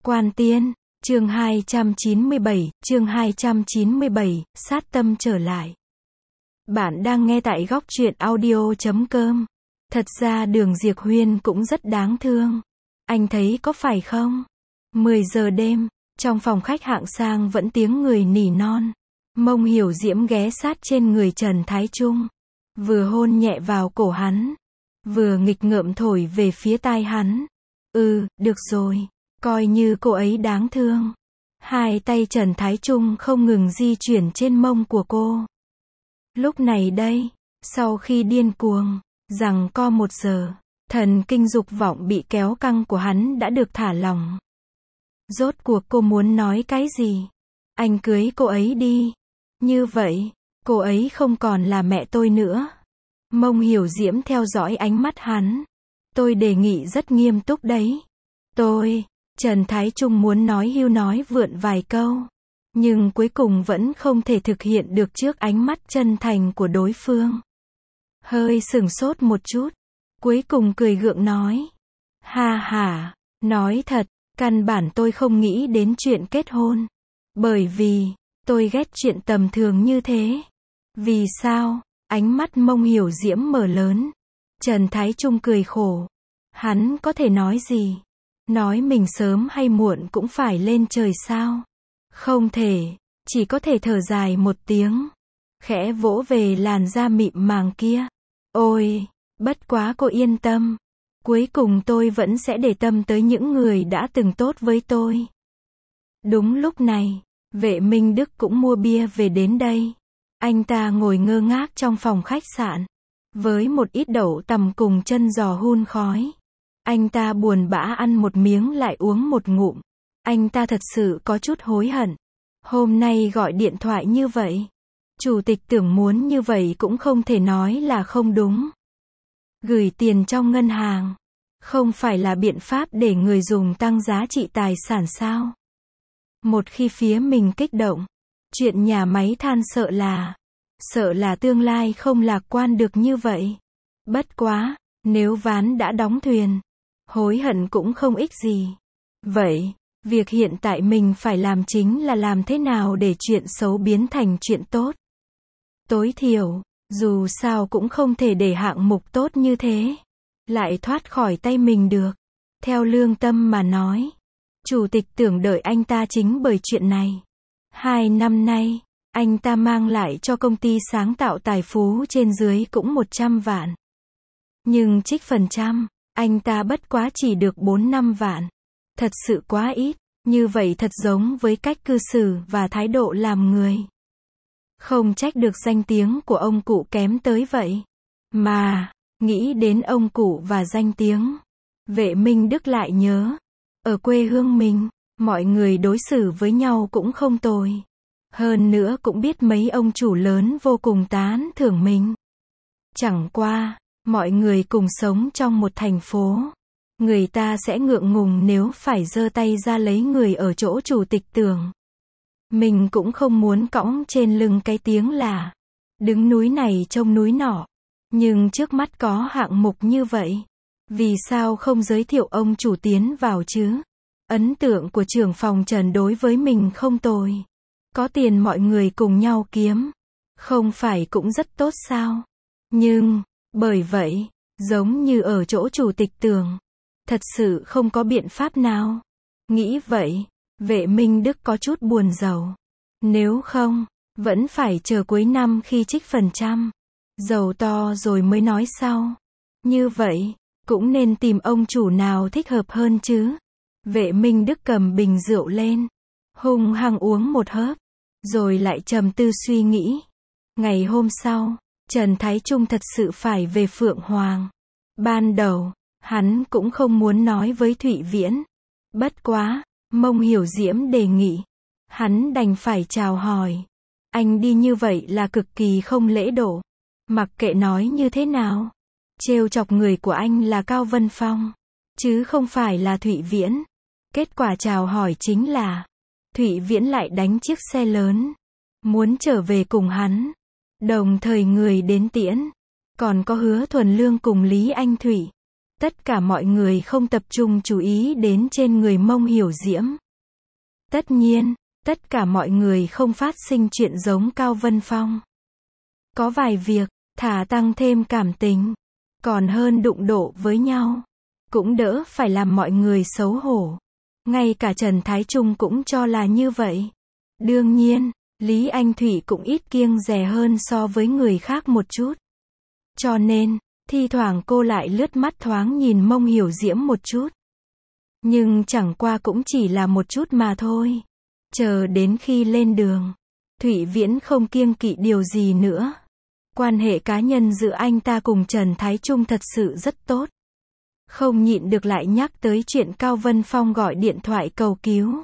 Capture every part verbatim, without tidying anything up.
Quan Tiên, chương hai trăm chín mươi bảy, chương hai trăm chín mươi bảy, sát tâm trở lại. Bạn đang nghe tại góc truyện audio chấm com. Thật ra Đường Diệp Huyên cũng rất đáng thương. Anh thấy có phải không? mười giờ đêm, trong phòng khách hạng sang vẫn tiếng người nỉ non. Mông Hiểu Diễm ghé sát trên người Trần Thái Trung. Vừa hôn nhẹ vào cổ hắn. Vừa nghịch ngợm thổi về phía tai hắn. Ừ, được rồi. Coi như cô ấy đáng thương. Hai tay Trần Thái Trung không ngừng di chuyển trên mông của cô. Lúc này đây, sau khi điên cuồng, rằng co một giờ, thần kinh dục vọng bị kéo căng của hắn đã được thả lỏng. Rốt cuộc cô muốn nói cái gì? Anh cưới cô ấy đi. Như vậy, cô ấy không còn là mẹ tôi nữa. Mông Hiểu Diễm theo dõi ánh mắt hắn. Tôi đề nghị rất nghiêm túc đấy. Tôi, Trần Thái Trung muốn nói hưu nói vượn vài câu. Nhưng cuối cùng vẫn không thể thực hiện được trước ánh mắt chân thành của đối phương. Hơi sửng sốt một chút. Cuối cùng cười gượng nói. Ha ha, nói thật, căn bản tôi không nghĩ đến chuyện kết hôn. Bởi vì, tôi ghét chuyện tầm thường như thế. Vì sao? Ánh mắt Mông Hiểu Diễm mở lớn. Trần Thái Trung cười khổ. Hắn có thể nói gì? Nói mình sớm hay muộn cũng phải lên trời sao? Không thể, chỉ có thể thở dài một tiếng. Khẽ vỗ về làn da mịn màng kia. Ôi, bất quá cô yên tâm. Cuối cùng tôi vẫn sẽ để tâm tới những người đã từng tốt với tôi. Đúng lúc này, Vệ Minh Đức cũng mua bia về đến đây. Anh ta ngồi ngơ ngác trong phòng khách sạn. Với một ít đậu tằm cùng chân giò hun khói. Anh ta buồn bã ăn một miếng lại uống một ngụm. Anh ta thật sự có chút hối hận. Hôm nay gọi điện thoại như vậy. Chủ tịch Tưởng muốn như vậy cũng không thể nói là không đúng. Gửi tiền trong ngân hàng. Không phải là biện pháp để người dùng tăng giá trị tài sản sao? Một khi phía mình kích động. Chuyện nhà máy than sợ là. Sợ là tương lai không lạc quan được như vậy. Bất quá, nếu ván đã đóng thuyền. Hối hận cũng không ích gì. Vậy, việc hiện tại mình phải làm chính là làm thế nào để chuyện xấu biến thành chuyện tốt. Tối thiểu, dù sao cũng không thể để hạng mục tốt như thế lại thoát khỏi tay mình được. Theo lương tâm mà nói, chủ tịch Tưởng đợi anh ta chính bởi chuyện này. Hai năm nay, anh ta mang lại cho công ty sáng tạo tài phú trên dưới cũng một trăm vạn. Nhưng trích phần trăm, anh ta bất quá chỉ được bốn năm vạn. Thật sự quá ít, như vậy thật giống với cách cư xử và thái độ làm người. Không trách được danh tiếng của ông cụ kém tới vậy. Mà, nghĩ đến ông cụ và danh tiếng, Vệ Minh Đức lại nhớ. Ở quê hương mình, mọi người đối xử với nhau cũng không tồi. Hơn nữa cũng biết mấy ông chủ lớn vô cùng tán thưởng mình. Chẳng qua, mọi người cùng sống trong một thành phố. Người ta sẽ ngượng ngùng nếu phải giơ tay ra lấy người ở chỗ chủ tịch Tưởng. Mình cũng không muốn cõng trên lưng cái tiếng là đứng núi này trông núi nọ. Nhưng trước mắt có hạng mục như vậy. Vì sao không giới thiệu ông chủ tiến vào chứ? Ấn tượng của trưởng phòng Trần đối với mình không tồi. Có tiền mọi người cùng nhau kiếm. Không phải cũng rất tốt sao? Nhưng, bởi vậy, giống như ở chỗ chủ tịch Tưởng. Thật sự không có biện pháp nào. Nghĩ vậy, Vệ Minh Đức có chút buồn rầu. Nếu không, vẫn phải chờ cuối năm khi trích phần trăm. Giàu to rồi mới nói sau. Như vậy, cũng nên tìm ông chủ nào thích hợp hơn chứ. Vệ Minh Đức cầm bình rượu lên. Hung hăng uống một hớp. Rồi lại trầm tư suy nghĩ. Ngày hôm sau, Trần Thái Trung thật sự phải về Phượng Hoàng. Ban đầu, hắn cũng không muốn nói với Thụy Viễn. Bất quá, Mông Hiểu Diễm đề nghị. Hắn đành phải chào hỏi. Anh đi như vậy là cực kỳ không lễ độ. Mặc kệ nói như thế nào. Trêu chọc người của anh là Cao Vân Phong. Chứ không phải là Thụy Viễn. Kết quả chào hỏi chính là. Thụy Viễn lại đánh chiếc xe lớn. Muốn trở về cùng hắn. Đồng thời người đến tiễn. Còn có Hứa Thuần Lương cùng Lý Anh Thụy. Tất cả mọi người không tập trung chú ý đến trên người Mông Hiểu Diễm. Tất nhiên, tất cả mọi người không phát sinh chuyện giống Cao Vân Phong. Có vài việc, thả tăng thêm cảm tình, còn hơn đụng độ với nhau. Cũng đỡ phải làm mọi người xấu hổ. Ngay cả Trần Thái Trung cũng cho là như vậy. Đương nhiên, Lý Anh Thụy cũng ít kiêng dè hơn so với người khác một chút. Cho nên, thi thoảng cô lại lướt mắt thoáng nhìn Mông Hiểu Diễm một chút. Nhưng chẳng qua cũng chỉ là một chút mà thôi. Chờ đến khi lên đường, Thụy Viễn không kiêng kỵ điều gì nữa. Quan hệ cá nhân giữa anh ta cùng Trần Thái Trung thật sự rất tốt. Không nhịn được lại nhắc tới chuyện Cao Vân Phong gọi điện thoại cầu cứu.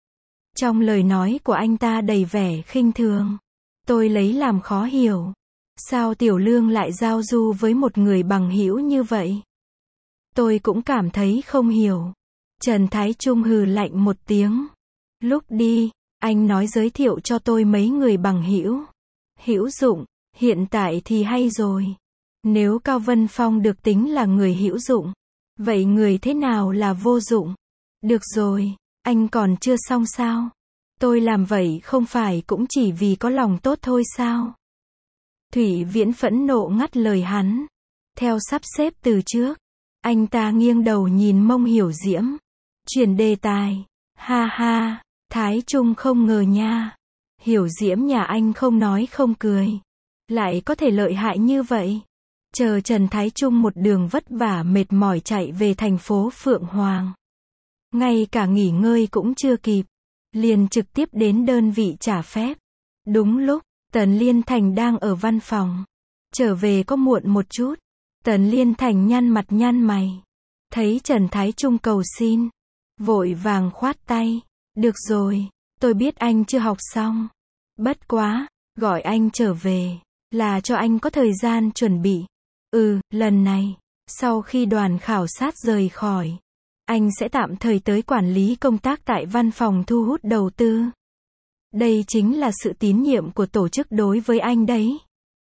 Trong lời nói của anh ta đầy vẻ khinh thường. Tôi lấy làm khó hiểu. Sao Tiểu Lương lại giao du với một người bằng hữu như vậy? Tôi cũng cảm thấy không hiểu. Trần Thái Trung hừ lạnh một tiếng. Lúc đi, anh nói giới thiệu cho tôi mấy người bằng hữu. Hữu dụng, hiện tại thì hay rồi. Nếu Cao Vân Phong được tính là người hữu dụng, vậy người thế nào là vô dụng? Được rồi, anh còn chưa xong sao? Tôi làm vậy không phải cũng chỉ vì có lòng tốt thôi sao? Thụy Viễn phẫn nộ ngắt lời hắn. Theo sắp xếp từ trước, anh ta nghiêng đầu nhìn Mông Hiểu Diễm. Chuyển đề tài. Ha ha, Thái Trung không ngờ nha. Hiểu Diễm nhà anh không nói không cười. Lại có thể lợi hại như vậy. Chờ Trần Thái Trung một đường vất vả mệt mỏi chạy về thành phố Phượng Hoàng. Ngay cả nghỉ ngơi cũng chưa kịp. Liền trực tiếp đến đơn vị trả phép. Đúng lúc, Tần Liên Thành đang ở văn phòng. Trở về có muộn một chút. Tần Liên Thành nhăn mặt nhăn mày. Thấy Trần Thái Trung cầu xin. Vội vàng khoát tay. Được rồi, tôi biết anh chưa học xong. Bất quá, gọi anh trở về. Là cho anh có thời gian chuẩn bị. Ừ, lần này, sau khi đoàn khảo sát rời khỏi, anh sẽ tạm thời tới quản lý công tác tại văn phòng thu hút đầu tư. Đây chính là sự tín nhiệm của tổ chức đối với anh đấy.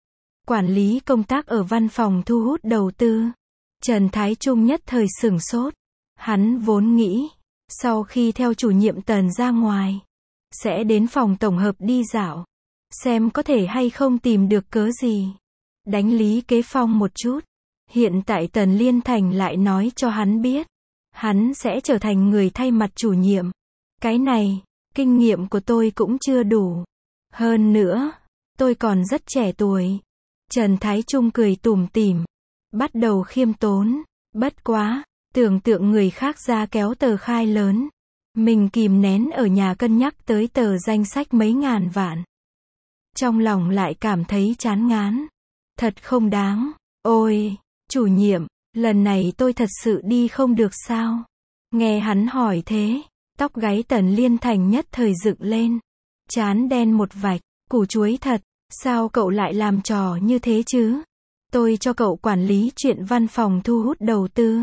Quản lý công tác ở văn phòng thu hút đầu tư. Trần Thái Trung nhất thời sửng sốt. Hắn vốn nghĩ, sau khi theo chủ nhiệm Tần ra ngoài, sẽ đến phòng tổng hợp đi dạo, xem có thể hay không tìm được cớ gì. Đánh Lý Kế Phong một chút. Hiện tại Tần Liên Thành lại nói cho hắn biết. Hắn sẽ trở thành người thay mặt chủ nhiệm. Cái này, kinh nghiệm của tôi cũng chưa đủ. Hơn nữa, tôi còn rất trẻ tuổi. Trần Thái Trung cười tủm tỉm. Bắt đầu khiêm tốn. Bất quá, tưởng tượng người khác ra kéo tờ khai lớn. Mình kìm nén ở nhà cân nhắc tới tờ danh sách mấy ngàn vạn. Trong lòng lại cảm thấy chán ngán. Thật không đáng. Ôi, chủ nhiệm, lần này tôi thật sự đi không được sao? Nghe hắn hỏi thế, tóc gáy Tần Liên Thành nhất thời dựng lên. Trán đen một vạch, củ chuối thật, sao cậu lại làm trò như thế chứ? Tôi cho cậu quản lý chuyện văn phòng thu hút đầu tư.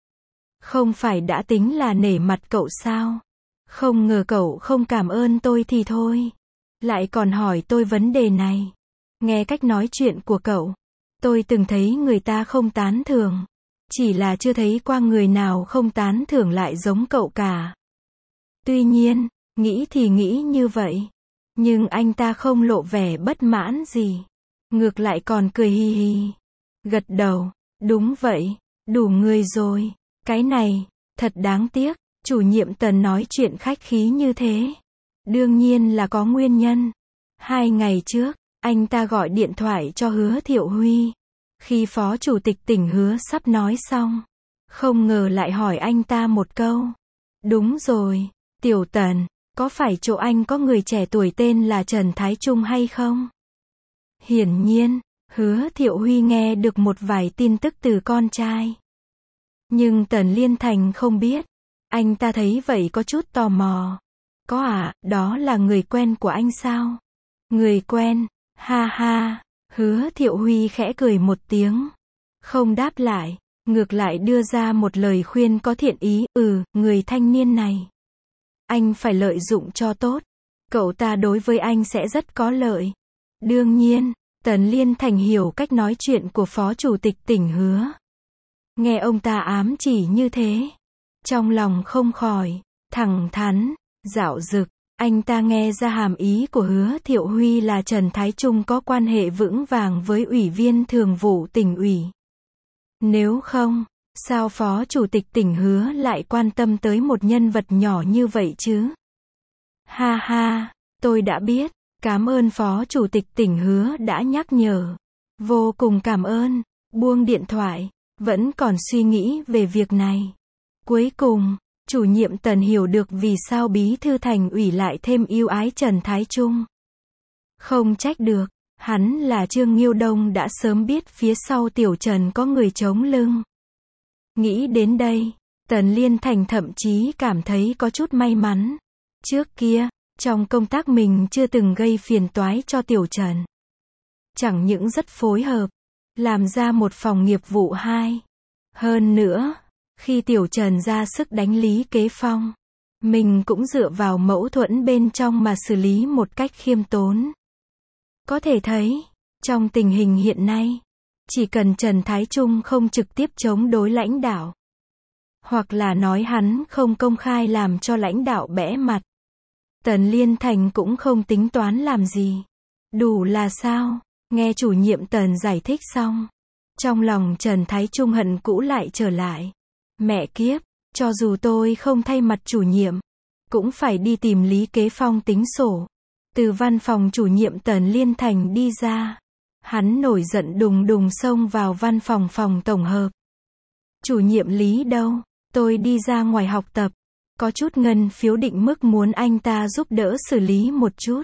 Không phải đã tính là nể mặt cậu sao? Không ngờ cậu không cảm ơn tôi thì thôi. Lại còn hỏi tôi vấn đề này. Nghe cách nói chuyện của cậu, tôi từng thấy người ta không tán thưởng. Chỉ là chưa thấy qua người nào không tán thưởng lại giống cậu cả. Tuy nhiên, nghĩ thì nghĩ như vậy. Nhưng anh ta không lộ vẻ bất mãn gì. Ngược lại còn cười hi hi. Gật đầu, đúng vậy, đủ người rồi. Cái này, thật đáng tiếc, chủ nhiệm Tần nói chuyện khách khí như thế. Đương nhiên là có nguyên nhân. Hai ngày trước, anh ta gọi điện thoại cho Hứa Thiệu Huy. Khi phó chủ tịch tỉnh Hứa sắp nói xong, không ngờ lại hỏi anh ta một câu. Đúng rồi, Tiểu Tần, có phải chỗ anh có người trẻ tuổi tên là Trần Thái Trung hay không? Hiển nhiên, Hứa Thiệu Huy nghe được một vài tin tức từ con trai. Nhưng Tần Liên Thành không biết. Anh ta thấy vậy có chút tò mò. Có à, đó là người quen của anh sao? Người quen, ha ha. Hứa Thiệu Huy khẽ cười một tiếng. Không đáp lại, ngược lại đưa ra một lời khuyên có thiện ý. Ừ, người thanh niên này. Anh phải lợi dụng cho tốt. Cậu ta đối với anh sẽ rất có lợi. Đương nhiên, Tần Liên Thành hiểu cách nói chuyện của phó chủ tịch tỉnh Hứa. Nghe ông ta ám chỉ như thế, trong lòng không khỏi thẳng thắn, dạo dực. Anh ta nghe ra hàm ý của Hứa Thiệu Huy là Trần Thái Trung có quan hệ vững vàng với Ủy viên Thường vụ Tỉnh ủy. Nếu không, sao Phó Chủ tịch tỉnh Hứa lại quan tâm tới một nhân vật nhỏ như vậy chứ? Ha ha, tôi đã biết, cảm ơn Phó Chủ tịch tỉnh Hứa đã nhắc nhở. Vô cùng cảm ơn, buông điện thoại, vẫn còn suy nghĩ về việc này. Cuối cùng, chủ nhiệm Tần hiểu được vì sao bí thư thành ủy lại thêm yêu ái Trần Thái Trung. Không trách được, hắn là Trương Nghiêu Đông đã sớm biết phía sau Tiểu Trần có người chống lưng. Nghĩ đến đây, Tần Liên Thành thậm chí cảm thấy có chút may mắn. Trước kia, trong công tác mình chưa từng gây phiền toái cho Tiểu Trần. Chẳng những rất phối hợp, làm ra một phòng nghiệp vụ hai. Hơn nữa, khi Tiểu Trần ra sức đánh Lý Kế Phong, mình cũng dựa vào mâu thuẫn bên trong mà xử lý một cách khiêm tốn. Có thể thấy, trong tình hình hiện nay, chỉ cần Trần Thái Trung không trực tiếp chống đối lãnh đạo, hoặc là nói hắn không công khai làm cho lãnh đạo bẽ mặt, Tần Liên Thành cũng không tính toán làm gì. Đủ là sao? Nghe chủ nhiệm Tần giải thích xong, trong lòng Trần Thái Trung hận cũ lại trở lại. Mẹ kiếp, cho dù tôi không thay mặt chủ nhiệm, cũng phải đi tìm Lý Kế Phong tính sổ. Từ văn phòng chủ nhiệm Tần Liên Thành đi ra, hắn nổi giận đùng đùng xông vào văn phòng phòng tổng hợp. Chủ nhiệm Lý đâu? Tôi đi ra ngoài học tập. Có chút ngân phiếu định mức muốn anh ta giúp đỡ xử lý một chút.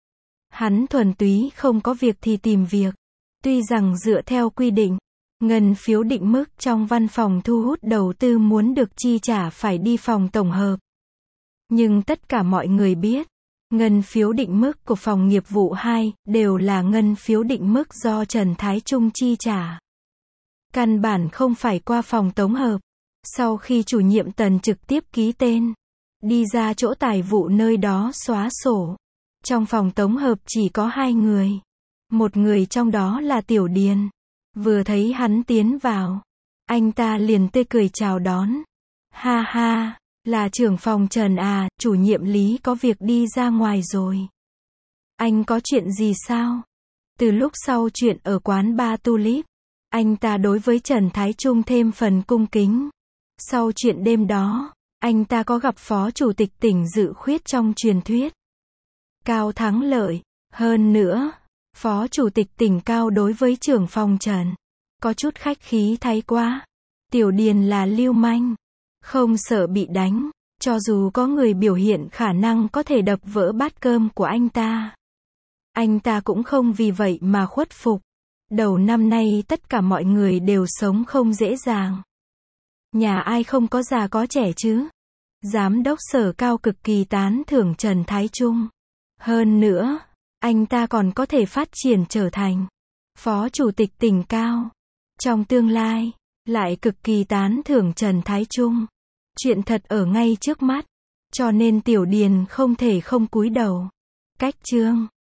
Hắn thuần túy không có việc thì tìm việc. Tuy rằng dựa theo quy định, ngân phiếu định mức trong văn phòng thu hút đầu tư muốn được chi trả phải đi phòng tổng hợp. Nhưng tất cả mọi người biết, ngân phiếu định mức của phòng nghiệp vụ hai đều là ngân phiếu định mức do Trần Thái Trung chi trả. Căn bản không phải qua phòng tổng hợp. Sau khi chủ nhiệm Tần trực tiếp ký tên, đi ra chỗ tài vụ nơi đó xóa sổ. Trong phòng tổng hợp chỉ có hai người. Một người trong đó là Tiểu Điền. Vừa thấy hắn tiến vào, anh ta liền tươi cười chào đón. Ha ha, là trưởng phòng Trần à, chủ nhiệm Lý có việc đi ra ngoài rồi. Anh có chuyện gì sao? Từ lúc sau chuyện ở quán bar Tulip, anh ta đối với Trần Thái Trung thêm phần cung kính. Sau chuyện đêm đó, anh ta có gặp Phó Chủ tịch tỉnh Dự Khuyết trong truyền thuyết. Cao thắng lợi. Hơn nữa, Phó Chủ tịch tỉnh Cao đối với trưởng phòng Trần, có chút khách khí thái quá. Tiểu Điền là lưu manh, không sợ bị đánh, cho dù có người biểu hiện khả năng có thể đập vỡ bát cơm của anh ta. Anh ta cũng không vì vậy mà khuất phục. Đầu năm nay tất cả mọi người đều sống không dễ dàng. Nhà ai không có già có trẻ chứ? Giám đốc Sở Cao cực kỳ tán thưởng Trần Thái Trung. Hơn nữa, anh ta còn có thể phát triển trở thành Phó Chủ tịch tỉnh Cao. Trong tương lai, lại cực kỳ tán thưởng Trần Thái Trung. Chuyện thật ở ngay trước mắt, cho nên Tiểu Điền không thể không cúi đầu. Cách chương